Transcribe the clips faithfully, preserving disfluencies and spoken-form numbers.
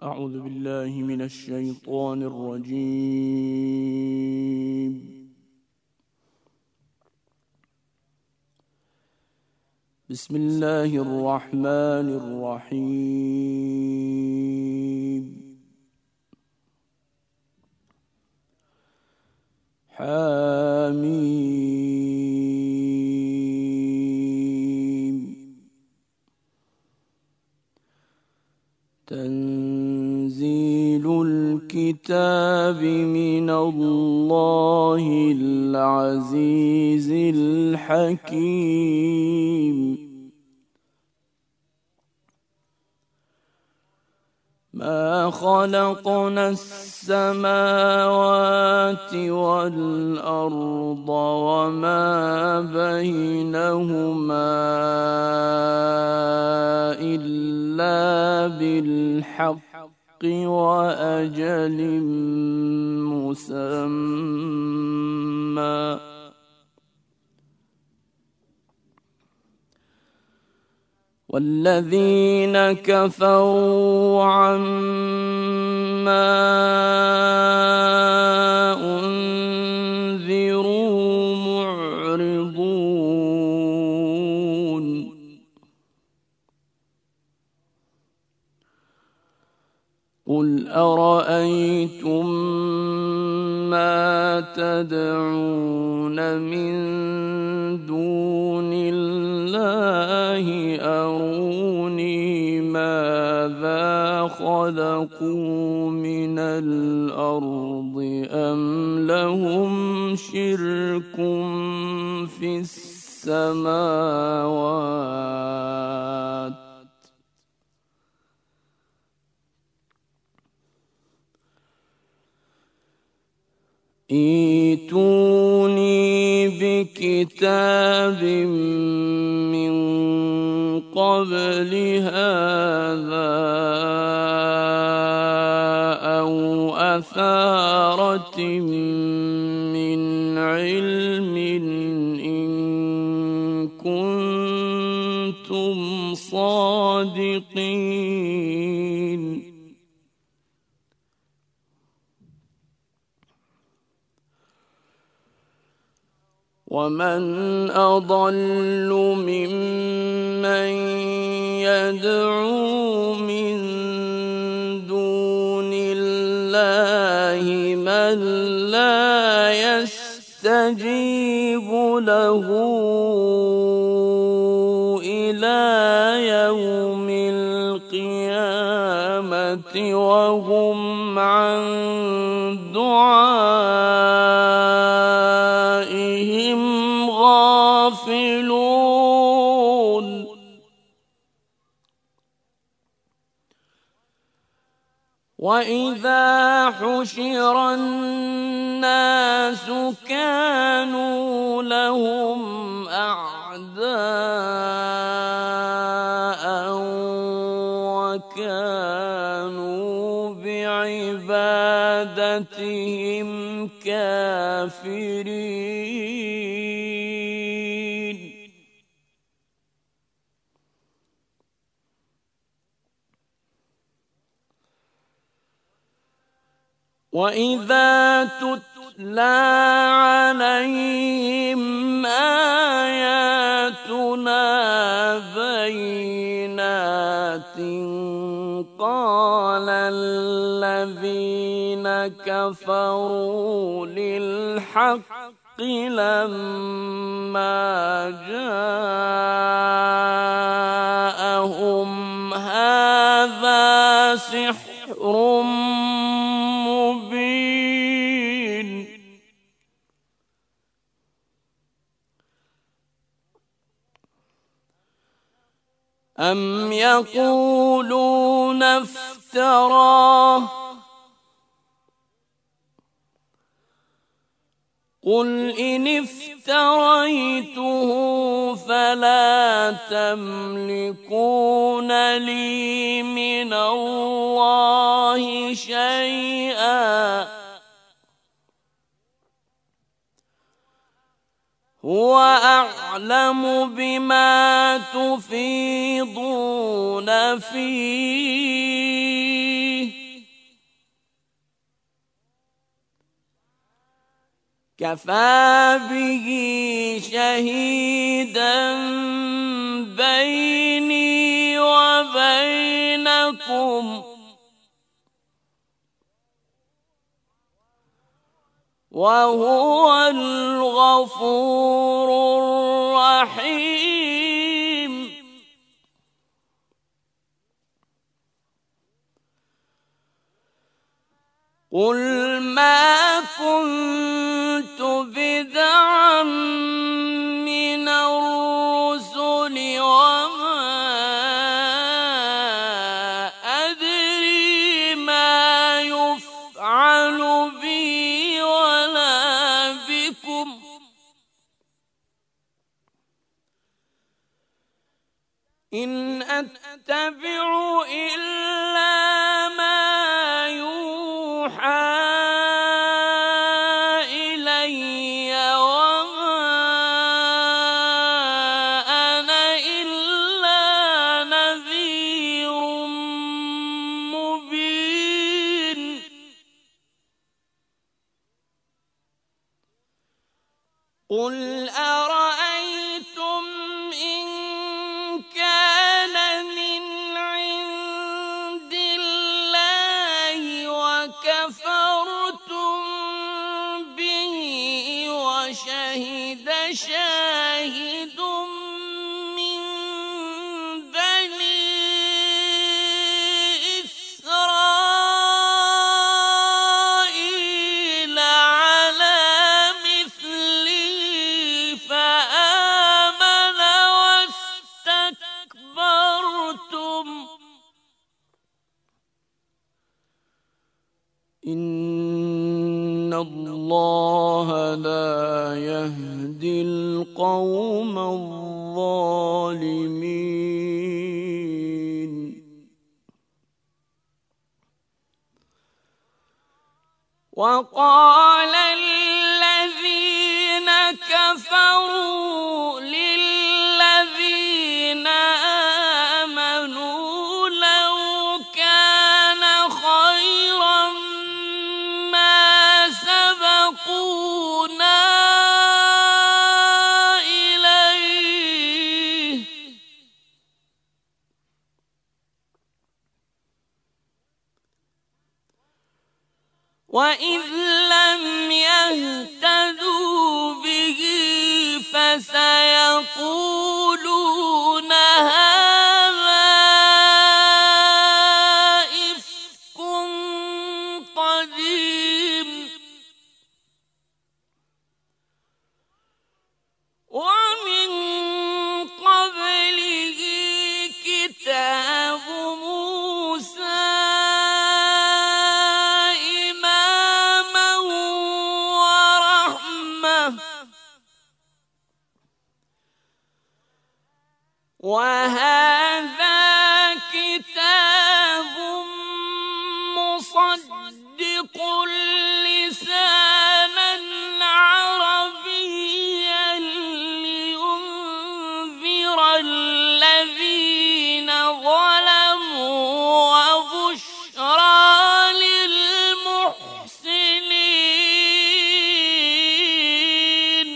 أعوذ بالله من الشيطان الرجيم. بسم الله الرحمن الرحيم. حميم. تنزيل الكتاب من الله العزيز الحكيم. ما خلقنا السماوات والأرض وما بينهما إلا بالحق وأجل مسمى. والذين كفروا عما أنذروا معرضون. قل أرأيتم ما تدعون من دون الله أروني ماذا خلقوا من الأرض أم لهم شرك في السماوات ائتوني بكتاب من قبل هذا أو أثارة من علم إن كنتم صادقين. ومن أضل ممن يدعو من دون الله من لا يستجيب له إلى يوم القيامة وهم عن دعائهم غافلون. وإذا حشر الناس كانوا لهم أعداء وكانوا بعبادتهم كافرين. وإذا تتلى عليهم آياتنا بينات قال الذين كفروا للحق لما جاءهم هذا سحر مبين. أم يقولون افتراه قل إن افتريته فلا تملكون لي من الله شيئا هو أعلم بما تفيضون فيه كفى به شهيدا بيني وبينكم وهو الغفور الرحيم. قل ما كنت بدعا من الرسل وما أدري ما يفعل بي ولا بكم إن أتبع إلا ما يوحى إلي وما أنا إلا نذير مبين. قل أرأيتم إن كان من عند الله وكفرتم به وشهد شاهد من بني إسرائيل على مثلي فآمن واستكبرتم إن الله لا يهدي القوم الظالمين. وقال الذين كفروا للذين آمنوا لو كان خيرا ما سبقونا إليه وإذ لم يهتدوا به فسيقولون هذا إفك قديم ومن قبله كتاب موسى إماما ورحمة وهذا كتاب مصدق لسانا عربيا لينذر الذين ظلموا وبشرى للمحسنين.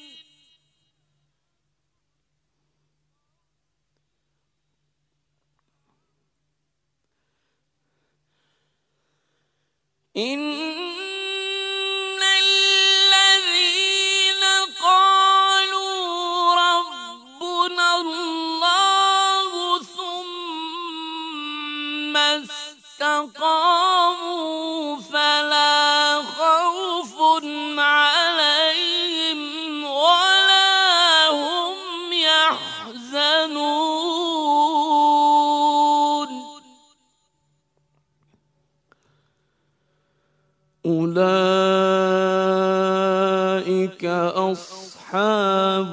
إن الذين قالوا ربنا الله ثم استقاموا فلا خوف عليهم ولا هم يحزنون. أولئك أصحاب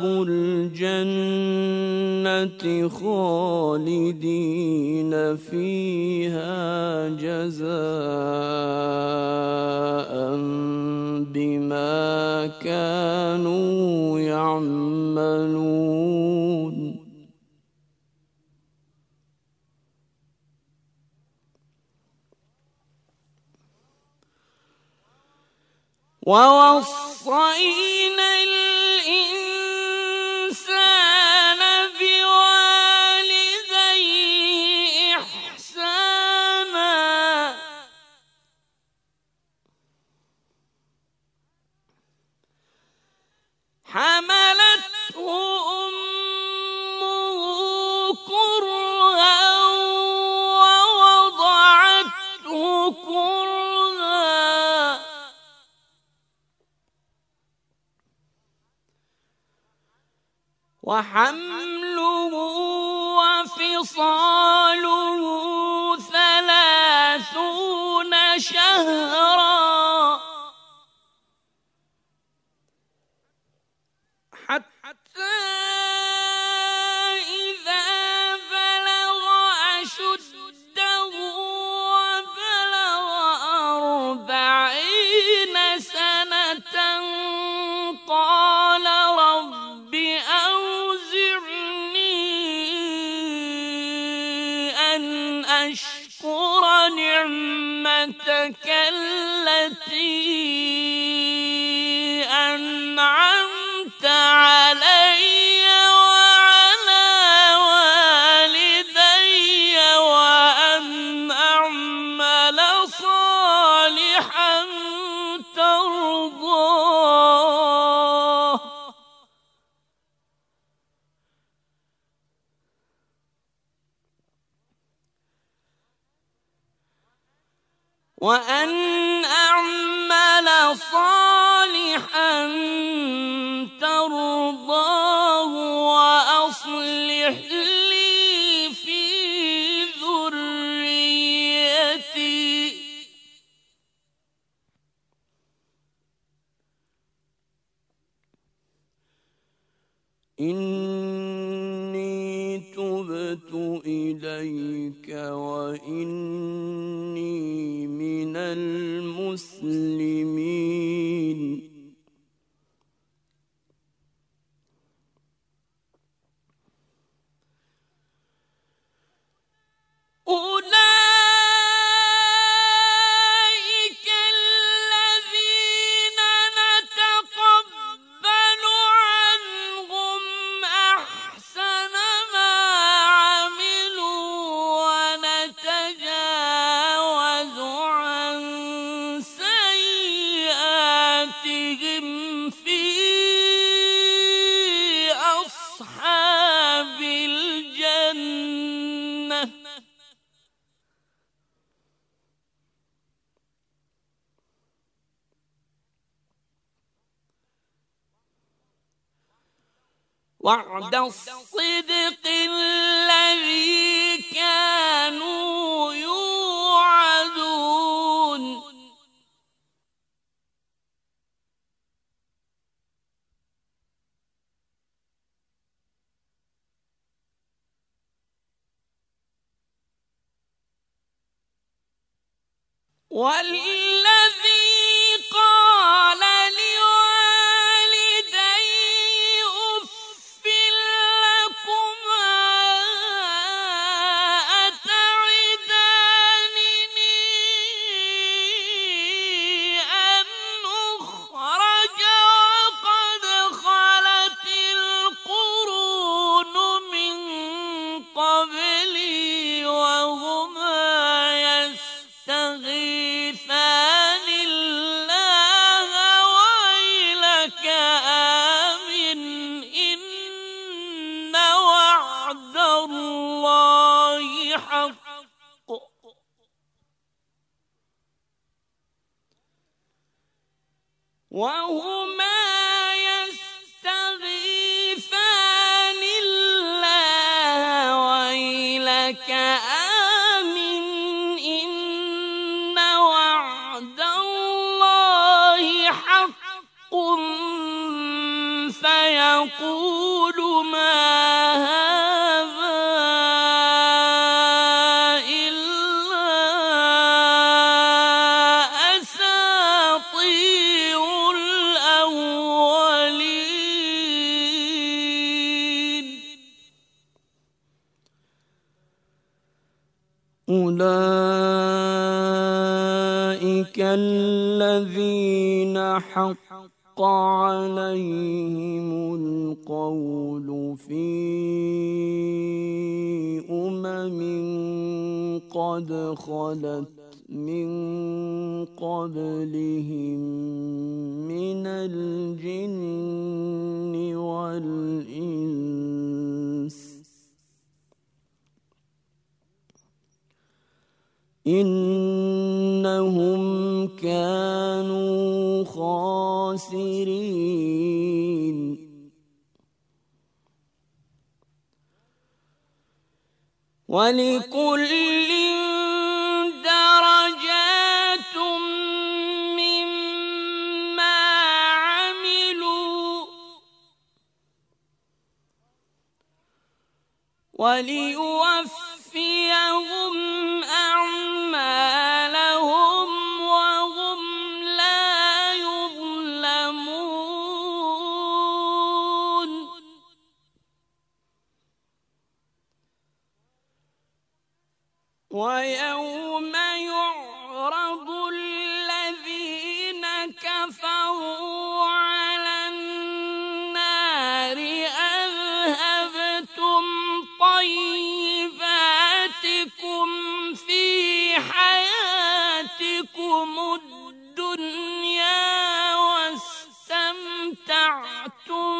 الجنة خالدين فيها جزاء بما كانوا يعملون. ووصى وَوَصَّيْنَا الْإِنسَانَ بِوَالِدَيْهِ إِحْسَانًا حَمَلَتْهُ أُمُّهُ كُرْهًا وَوَضَعَتْهُ كُرْهًا وَحَمْلُهُ وَفِصَالُهُ ثَلَاثُونَ شَهْرًا حَتَّى إِذَا بَلَغَ أَشُدَّهُ وَبَلَغَ أَرْبَعِينَ سَنَةً قَالَ رَبِّ أَوْزِعْنِي أَنْ أَشْكُرَ نِعْمَتَكَ الَّتِي أَنْعَمْتَ عَلَيَّ وَعَلَى وَالِدَيَّ وَأَنْ أَعْمَلَ صَالِحًا تَرْضَاهُ وَأَنْ أَعْمَلَ صَالِحًا تَرْضَاهُ وَأَصْلِحْ لِي فِي ذُرِّيَّتِي إِنِّي تُبْتُ إِلَيْكَ وَإِنِّي مِنَ الْمُسْلِمِينَ أُولَئِكَ الَّذِينَ نَتَقَبَّلُ عَنْهُمْ أَحْسَنَ مَا عَمِلُوا وَنَتَجَاوَزُ عَنْ سَيِّئَاتِهِمْ فِي أَصْحَابِ الْجَنَّةِ وَعْدَ الصِّدْقِ الَّذِي كَانُوا يُوعَدُونَ وَالَّذِي قَالَ لِوَالِدَيْهِ أُفٍّ لَّكُمَا أَتَعِدَانِنِي أَنْ أُخْرَجَ وَقَدْ خَلَتِ الْقُرُونُ مِن قَبْلِي وَهُمَا يَسْتَغِيثَانِ اللَّهَ وَيْلَكَ آمِنْ إِنَّ وَعْدَ اللَّهِ حَقٌّ وَهُمَا يَسْتَغِيثَانِ اللَّهَ وَيْلَكَ آمِنْ إِنَّ وَعْدَ اللَّهِ حَقٌّ فَيَقُولُ مَا هَٰذَا إِلَّا أَسَاطِيرُ الْأَوَّلِينَ أُولَئِكَ الَّذِينَ حَقَّ عليهم القول في أمم قد خلت من قبلهم من الجن والإنس إنهم كانوا خاسرين ولكل درجات مما عملوا وليوفيهم أعمالهم وهم لا يظلمون ويوم يعرض الذين كفروا على النار أذهبتم طيباتكم في حياتكم الدنيا واستمتعتم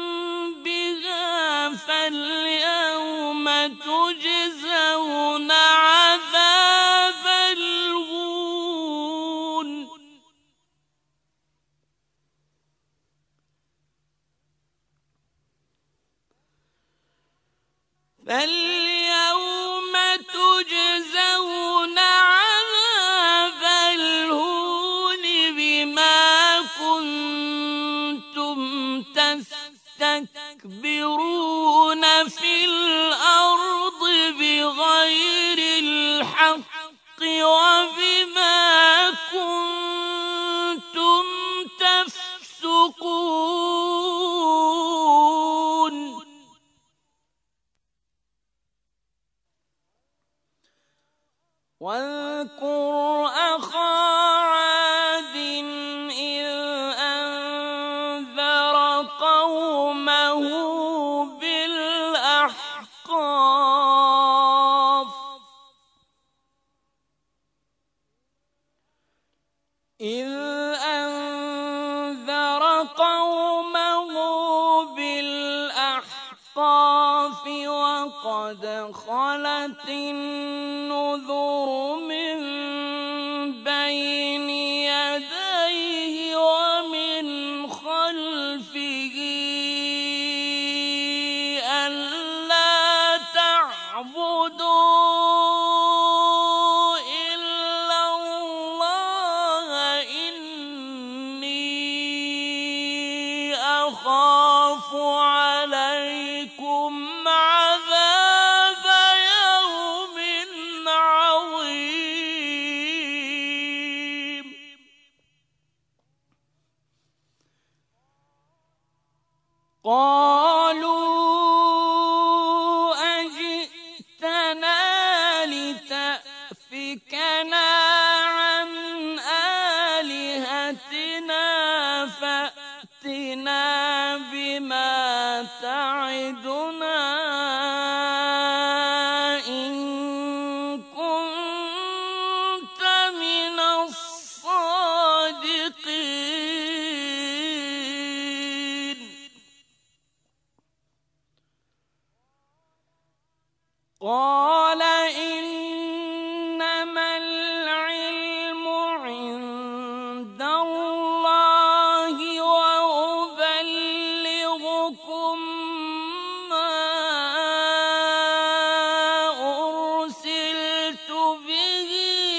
بها فاليوم تجزون عذاب الهون فاليوم تجزون عذاب الهون بما كنتم تستكبرون في الأرض بغير الحق وبما كنتم تفسقون واذكر أخا عاد إذ أنذر قومه بالأحقاف إذ أنذر قومه بالأحقاف وقد خلت النذر من بين يديه ومن خلفه ألا تعبدوا إلا الله إني أخاف عليكم عذاب يوم عظيم قالوا أجئتنا لتأفكنا عن آلهتنا فأتنا بما تعدنا إن كنت من الصادقين قال إنما العلم عند الله وأبلغكم ما أرسلت به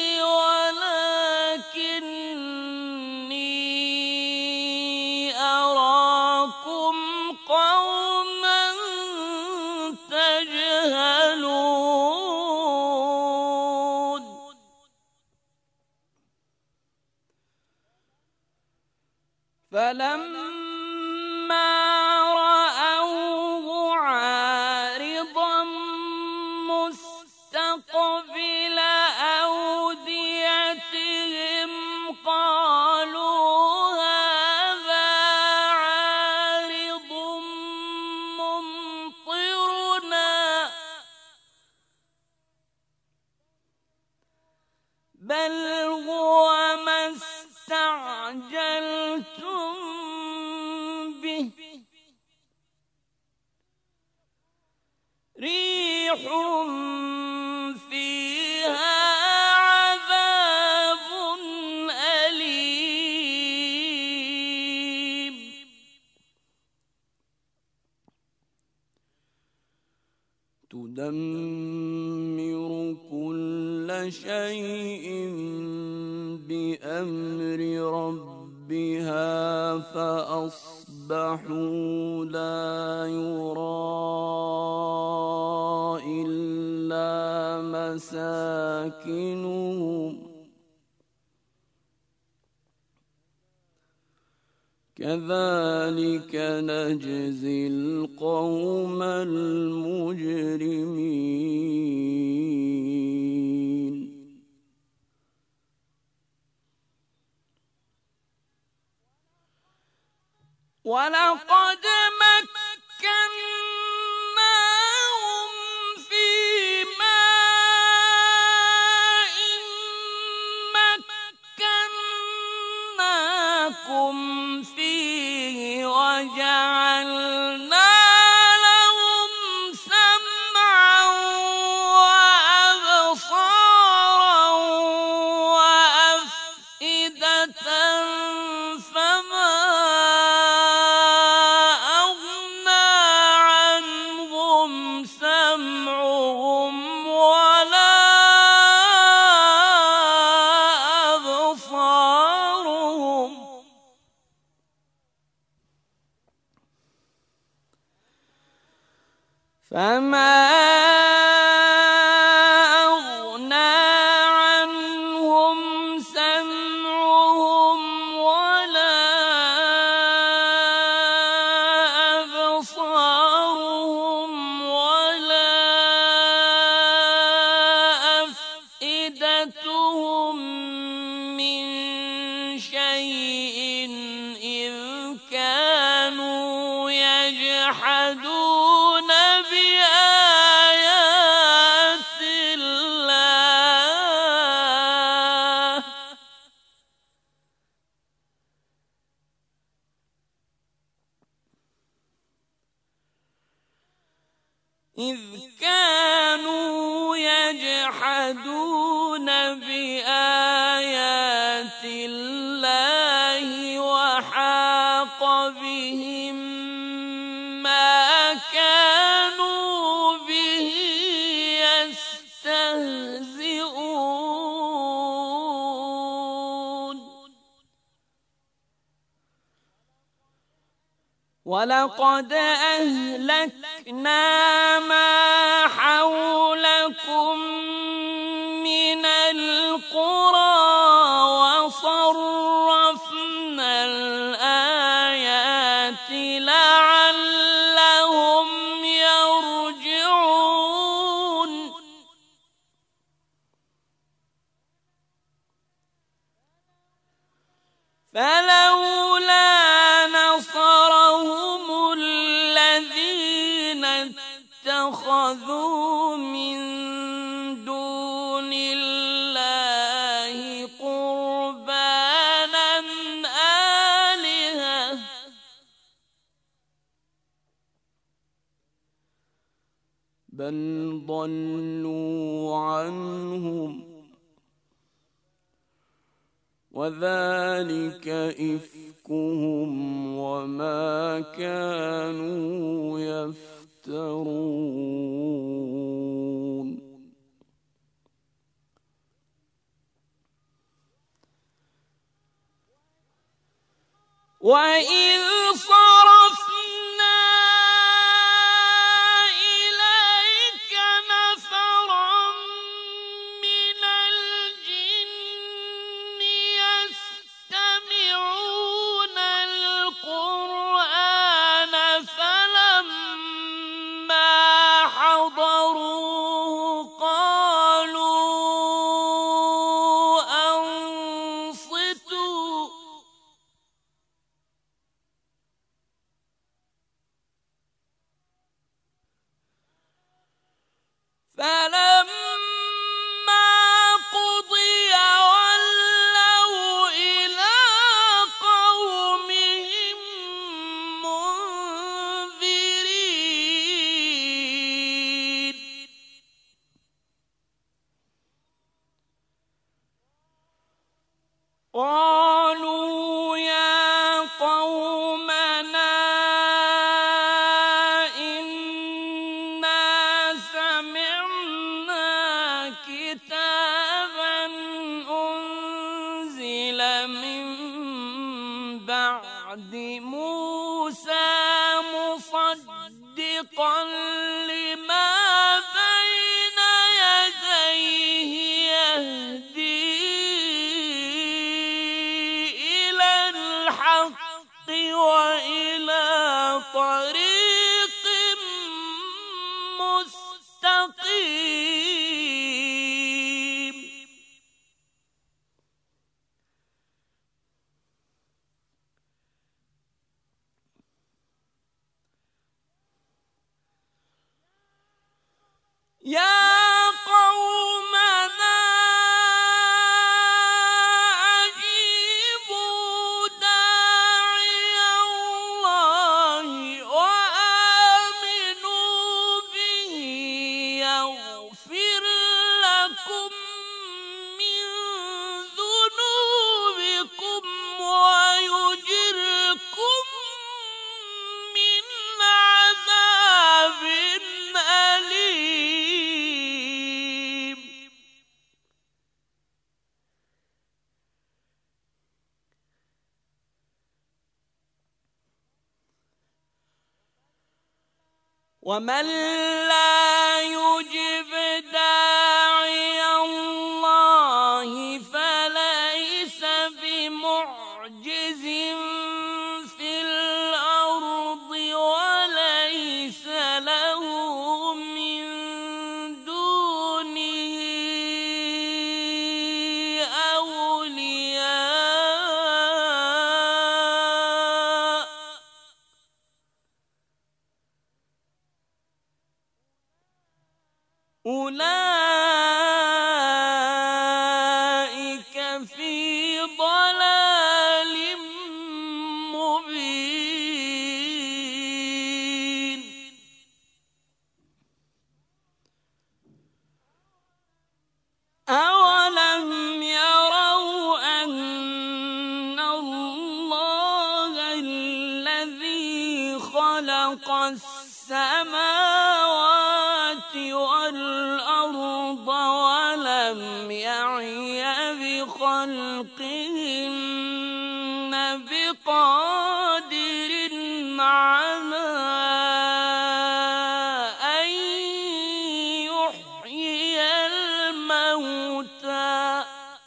ولكني أراكم قوما تجهلون فلما رأوه عارضا مستقبل أوديتهم قالوا هذا بل هو ما استعجلتم به ريح فيها عذاب أليم تدمر كل شيء بأمر ربها فأصبحوا لا يرى إلا مساكنهم كذلك نجزي القوم المجرمين ولقد مكناهم في ماء مكناكم فيه وجعلنا لهم سمعا وأبصارا وأفئدة فما أغنى عنهم سمعهم ولا أبصارهم فما أغنى عنهم سمعهم ولا أبصارهم ولا أفئدتهم من شيء إذ كانوا يجحدون بآيات الله إذ كانوا يجحدون بآيات الله وحاق بهم ما كانوا به يستهزئون ولقد أهلكنا ما حولكم من القرى وصرفنا الآيات لعلهم يرجعون فلولا نصرهم الذين اتخذوا من دون الله قربانا آلهة بل ضلوا عنهم وذلك إفكهم وما كانوا يفترون وإذ صرفنا إليك نفرا من الجن يستمعون القرآن فلما حضروه قالوا أنصتوا قالوا يا قومنا إنا سمعنا كتابا أنزل من بعد موسى مصدقا لما بين يديه يهدي إلى الحق وإلى طريق مستقيم. يا قومنا أجيبوا داعي الله وآمنوا به يغفر لكم من ذنوبكم ويجركم من عذاب أليم. ومن لا يجب داعي الله فليس بمعجز في الأرض وليس له من دونه أولياء أولئك في ضلال مبين. أولم يروا أن الله الذي خلق السماوات والأرض ولم يعي بخلقهن بقادر على أن يحيي الموتى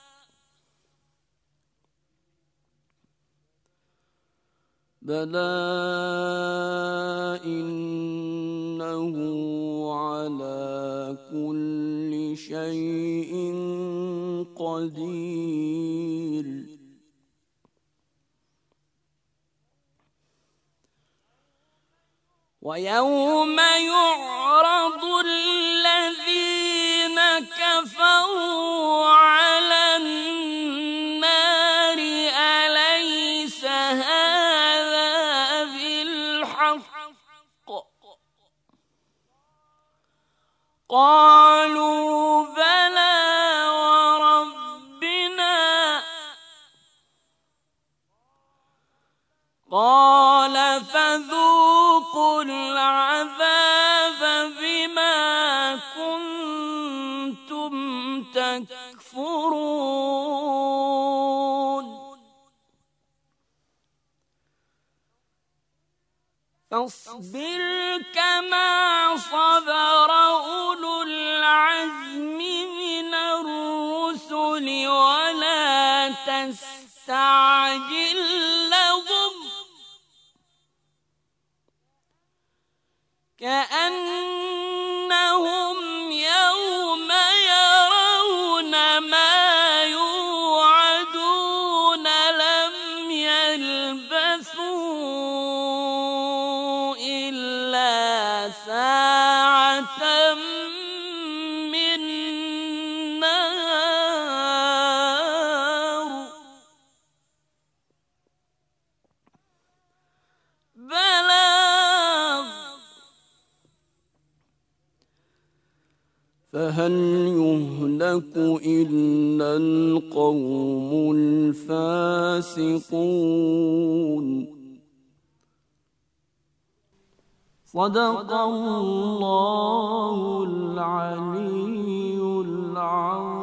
بلى إنه على كل شيء قدير. ويوم يعرض الذين كفروا على النار أليس هذا بالحق قالوا بلى وربنا قال فذوقوا العذاب بما كنتم تكفرون. فاصبر كما صبر أولو العزم من الرسل ولا تستعجل لهم كأنهم يوم يرون ما يوعدون لم يلبثوا إلا ساعة من نار فهل يهلك إلا القوم الفاسقون. صدق الله العلي العظيم.